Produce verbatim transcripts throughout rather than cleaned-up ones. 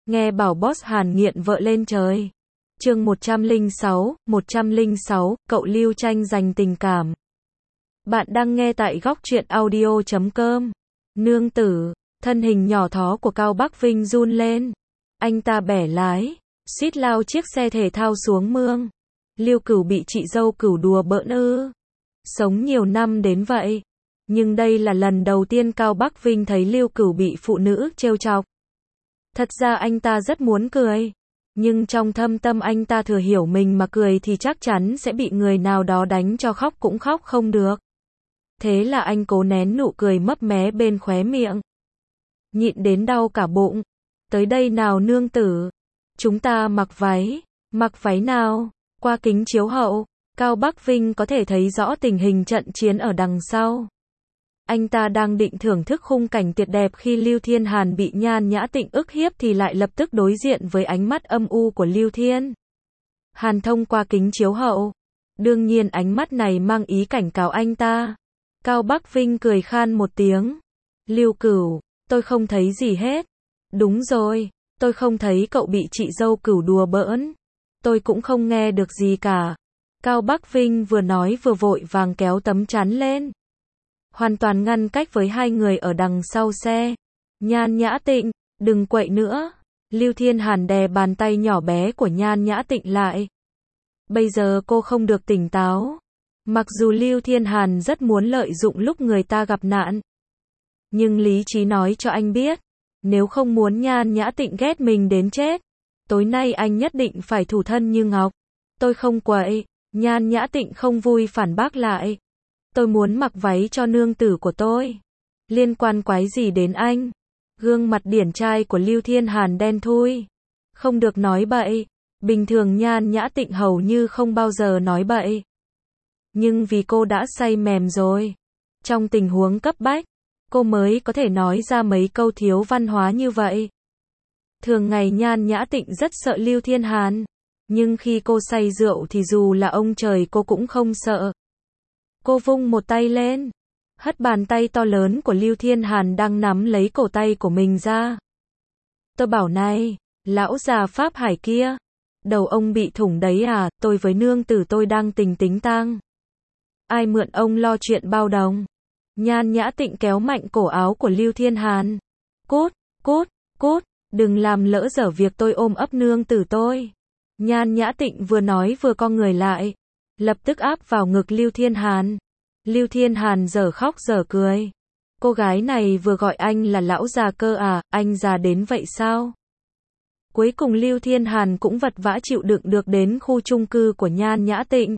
Nghe bảo boss Hàn nghiện vợ lên trời. Chương một trăm lẻ sáu, một trăm lẻ sáu, cậu Lưu tranh giành tình cảm. Bạn đang nghe tại góc truyện audio chấm com. Nương tử, thân hình nhỏ thó của Cao Bắc Vinh run lên. Anh ta bẻ lái, suýt lao chiếc xe thể thao xuống mương. Lưu Cửu bị chị dâu Cửu đùa bỡn ư? Sống nhiều năm đến vậy, nhưng đây là lần đầu tiên Cao Bắc Vinh thấy Lưu Cửu bị phụ nữ trêu chọc. Thật ra anh ta rất muốn cười, nhưng trong thâm tâm anh ta thừa hiểu mình mà cười thì chắc chắn sẽ bị người nào đó đánh cho khóc cũng khóc không được. Thế là anh cố nén nụ cười mấp mé bên khóe miệng. Nhịn đến đau cả bụng. Tới đây nào nương tử. Chúng ta mặc váy. Mặc váy nào? Qua kính chiếu hậu, Cao Bắc Vinh có thể thấy rõ tình hình trận chiến ở đằng sau. Anh ta đang định thưởng thức khung cảnh tuyệt đẹp khi Lưu Thiên Hàn bị Nhan Nhã Tịnh ức hiếp thì lại lập tức đối diện với ánh mắt âm u của Lưu Thiên Hàn thông qua kính chiếu hậu. Đương nhiên ánh mắt này mang ý cảnh cáo anh ta. Cao Bắc Vinh cười khan một tiếng. Lưu Cửu, tôi không thấy gì hết. Đúng rồi, tôi không thấy cậu bị chị dâu Cửu đùa bỡn. Tôi cũng không nghe được gì cả. Cao Bắc Vinh vừa nói vừa vội vàng kéo tấm chắn lên, hoàn toàn ngăn cách với hai người ở đằng sau xe. Nhan Nhã Tịnh, đừng quậy nữa. Lưu Thiên Hàn đè bàn tay nhỏ bé của Nhan Nhã Tịnh lại. Bây giờ cô không được tỉnh táo. Mặc dù Lưu Thiên Hàn rất muốn lợi dụng lúc người ta gặp nạn, nhưng lý trí nói cho anh biết, nếu không muốn Nhan Nhã Tịnh ghét mình đến chết, tối nay anh nhất định phải thủ thân như ngọc. Tôi không quậy. Nhan Nhã Tịnh không vui phản bác lại. Tôi muốn mặc váy cho nương tử của tôi. Liên quan quái gì đến anh? Gương mặt điển trai của Lưu Thiên Hàn đen thui. Không được nói bậy. Bình thường Nhan Nhã Tịnh hầu như không bao giờ nói bậy. Nhưng vì cô đã say mềm rồi, trong tình huống cấp bách, cô mới có thể nói ra mấy câu thiếu văn hóa như vậy. Thường ngày Nhan Nhã Tịnh rất sợ Lưu Thiên Hàn, nhưng khi cô say rượu thì dù là ông trời cô cũng không sợ. Cô vung một tay lên, hất bàn tay to lớn của Lưu Thiên Hàn đang nắm lấy cổ tay của mình ra. Tôi bảo này, lão già Pháp Hải kia, đầu ông bị thủng đấy à? Tôi với nương tử tôi đang tình tính tang. Ai mượn ông lo chuyện bao đồng? Nhan Nhã Tịnh kéo mạnh cổ áo của Lưu Thiên Hàn. Cút, cút, cút, đừng làm lỡ dở việc tôi ôm ấp nương tử tôi. Nhan Nhã Tịnh vừa nói vừa co người lại, lập tức áp vào ngực Lưu Thiên Hàn. Lưu Thiên Hàn dở khóc dở cười. Cô gái này vừa gọi anh là lão già cơ à? Anh già đến vậy sao? Cuối cùng Lưu Thiên Hàn cũng vật vã chịu đựng được đến khu chung cư của Nhan Nhã Tịnh.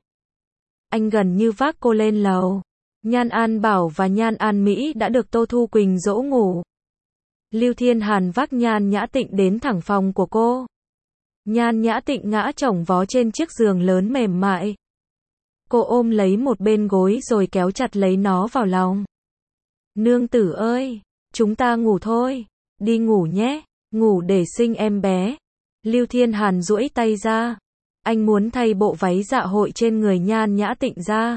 Anh gần như vác cô lên lầu. Nhan An Bảo và Nhan An Mỹ đã được Tô Thu Quỳnh dỗ ngủ. Lưu Thiên Hàn vác Nhan Nhã Tịnh đến thẳng phòng của cô. Nhan Nhã Tịnh ngã chồng vó trên chiếc giường lớn mềm mại. Cô ôm lấy một bên gối rồi kéo chặt lấy nó vào lòng. Nương tử ơi, chúng ta ngủ thôi. Đi ngủ nhé, ngủ để sinh em bé. Lưu Thiên Hàn duỗi tay ra. Anh muốn thay bộ váy dạ hội trên người Nhan Nhã Tịnh ra.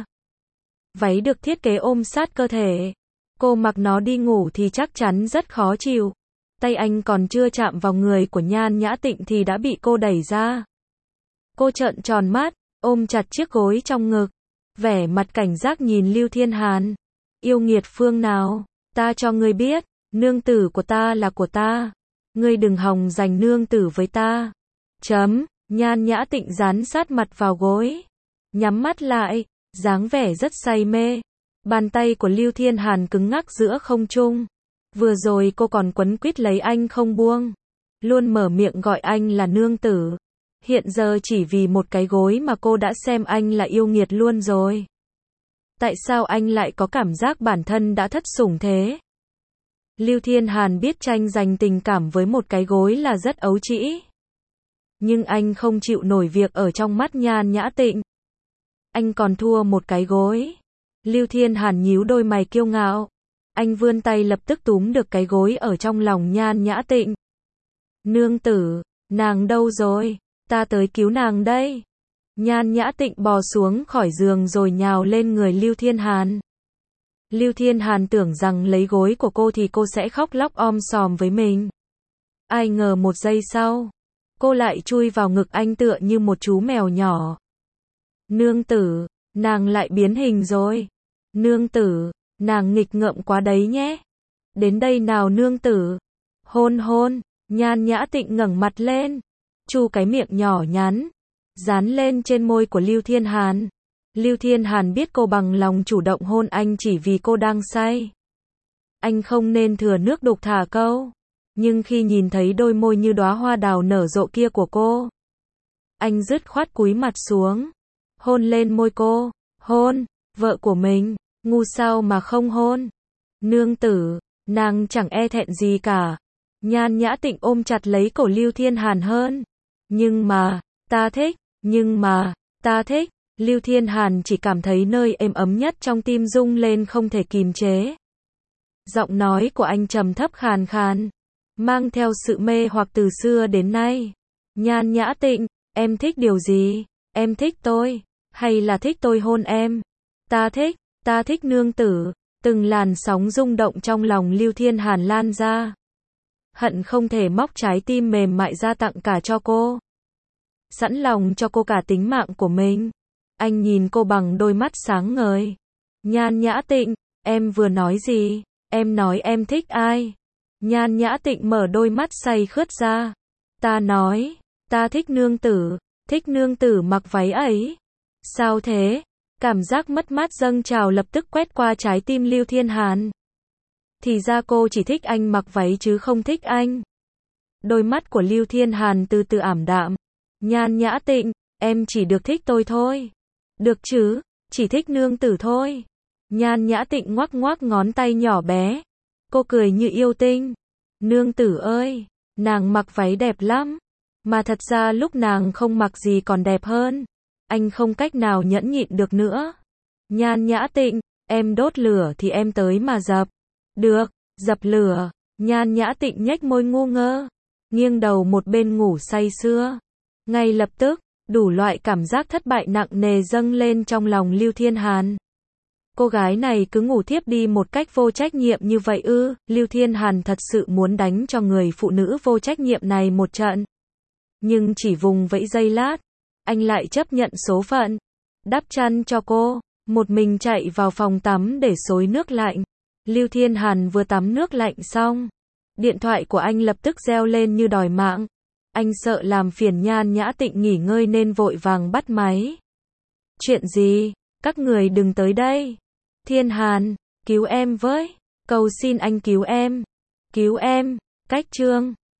Váy được thiết kế ôm sát cơ thể. Cô mặc nó đi ngủ thì chắc chắn rất khó chịu. Tay anh còn chưa chạm vào người của Nhan Nhã Tịnh thì đã bị cô đẩy ra. Cô trợn tròn mắt, ôm chặt chiếc gối trong ngực, vẻ mặt cảnh giác nhìn Lưu Thiên Hàn. Yêu nghiệt phương nào, ta cho ngươi biết, nương tử của ta là của ta. Ngươi đừng hòng giành nương tử với ta. Chấm, Nhan Nhã Tịnh dán sát mặt vào gối, nhắm mắt lại, dáng vẻ rất say mê. Bàn tay của Lưu Thiên Hàn cứng ngắc giữa không trung. Vừa rồi cô còn quấn quýt lấy anh không buông, luôn mở miệng gọi anh là nương tử. Hiện giờ chỉ vì một cái gối mà cô đã xem anh là yêu nghiệt luôn rồi. Tại sao anh lại có cảm giác bản thân đã thất sủng thế? Lưu Thiên Hàn biết tranh giành tình cảm với một cái gối là rất ấu trĩ, nhưng anh không chịu nổi việc ở trong mắt Nhan Nhã Tịnh. Anh còn thua một cái gối. Lưu Thiên Hàn nhíu đôi mày kiêu ngạo. Anh vươn tay lập tức túm được cái gối ở trong lòng Nhan Nhã Tịnh. Nương tử, nàng đâu rồi? Ta tới cứu nàng đây. Nhan Nhã Tịnh bò xuống khỏi giường rồi nhào lên người Lưu Thiên Hàn. Lưu Thiên Hàn tưởng rằng lấy gối của cô thì cô sẽ khóc lóc om sòm với mình. Ai ngờ một giây sau, cô lại chui vào ngực anh tựa như một chú mèo nhỏ. Nương tử, nàng lại biến hình rồi. Nương tử, nàng nghịch ngợm quá đấy nhé. Đến đây nào nương tử. Hôn hôn, Nhan Nhã Tịnh ngẩng mặt lên, chu cái miệng nhỏ nhắn, dán lên trên môi của Lưu Thiên Hàn. Lưu Thiên Hàn biết cô bằng lòng chủ động hôn anh chỉ vì cô đang say. Anh không nên thừa nước đục thả câu. Nhưng khi nhìn thấy đôi môi như đóa hoa đào nở rộ kia của cô, anh dứt khoát cúi mặt xuống, hôn lên môi cô. Hôn, vợ của mình, ngu sao mà không hôn. Nương tử, nàng chẳng e thẹn gì cả. Nhan Nhã Tịnh ôm chặt lấy cổ Lưu Thiên Hàn hơn. Nhưng mà, ta thích, nhưng mà, ta thích. Lưu Thiên Hàn chỉ cảm thấy nơi êm ấm nhất trong tim rung lên không thể kìm chế. Giọng nói của anh trầm thấp khàn khàn, mang theo sự mê hoặc từ xưa đến nay. Nhan Nhã Tịnh, em thích điều gì? Em thích tôi, hay là thích tôi hôn em? Ta thích, ta thích nương tử. Từng làn sóng rung động trong lòng Lưu Thiên Hàn lan ra. Hận không thể móc trái tim mềm mại ra tặng cả cho cô. Sẵn lòng cho cô cả tính mạng của mình. Anh nhìn cô bằng đôi mắt sáng ngời. Nhan Nhã Tịnh, em vừa nói gì? Em nói em thích ai? Nhan Nhã Tịnh mở đôi mắt say khướt ra. Ta nói, ta thích nương tử, thích nương tử mặc váy ấy. Sao thế? Cảm giác mất mát dâng trào lập tức quét qua trái tim Lưu Thiên Hàn. Thì ra cô chỉ thích anh mặc váy chứ không thích anh. Đôi mắt của Lưu Thiên Hàn từ từ ảm đạm. Nhan Nhã Tịnh, em chỉ được thích tôi thôi. Được chứ, chỉ thích nương tử thôi. Nhan Nhã Tịnh ngoắc ngoắc ngón tay nhỏ bé. Cô cười như yêu tinh. Nương tử ơi, nàng mặc váy đẹp lắm. Mà thật ra lúc nàng không mặc gì còn đẹp hơn. Anh không cách nào nhẫn nhịn được nữa. Nhan Nhã Tịnh, em đốt lửa thì em tới mà dập. Được, dập lửa. Nhan Nhã Tịnh nhếch môi ngu ngơ, nghiêng đầu một bên ngủ say sưa. Ngay lập tức, đủ loại cảm giác thất bại nặng nề dâng lên trong lòng Lưu Thiên Hàn. Cô gái này cứ ngủ thiếp đi một cách vô trách nhiệm như vậy ư? Lưu Thiên Hàn thật sự muốn đánh cho người phụ nữ vô trách nhiệm này một trận. Nhưng chỉ vùng vẫy giây lát, anh lại chấp nhận số phận, đắp chăn cho cô, một mình chạy vào phòng tắm để xối nước lạnh. Lưu Thiên Hàn vừa tắm nước lạnh xong, điện thoại của anh lập tức reo lên như đòi mạng. Anh sợ làm phiền Nhan Nhã Tịnh nghỉ ngơi nên vội vàng bắt máy. Chuyện gì? Các người đừng tới đây. Thiên Hàn, cứu em với. Cầu xin anh cứu em. Cứu em. Cách chương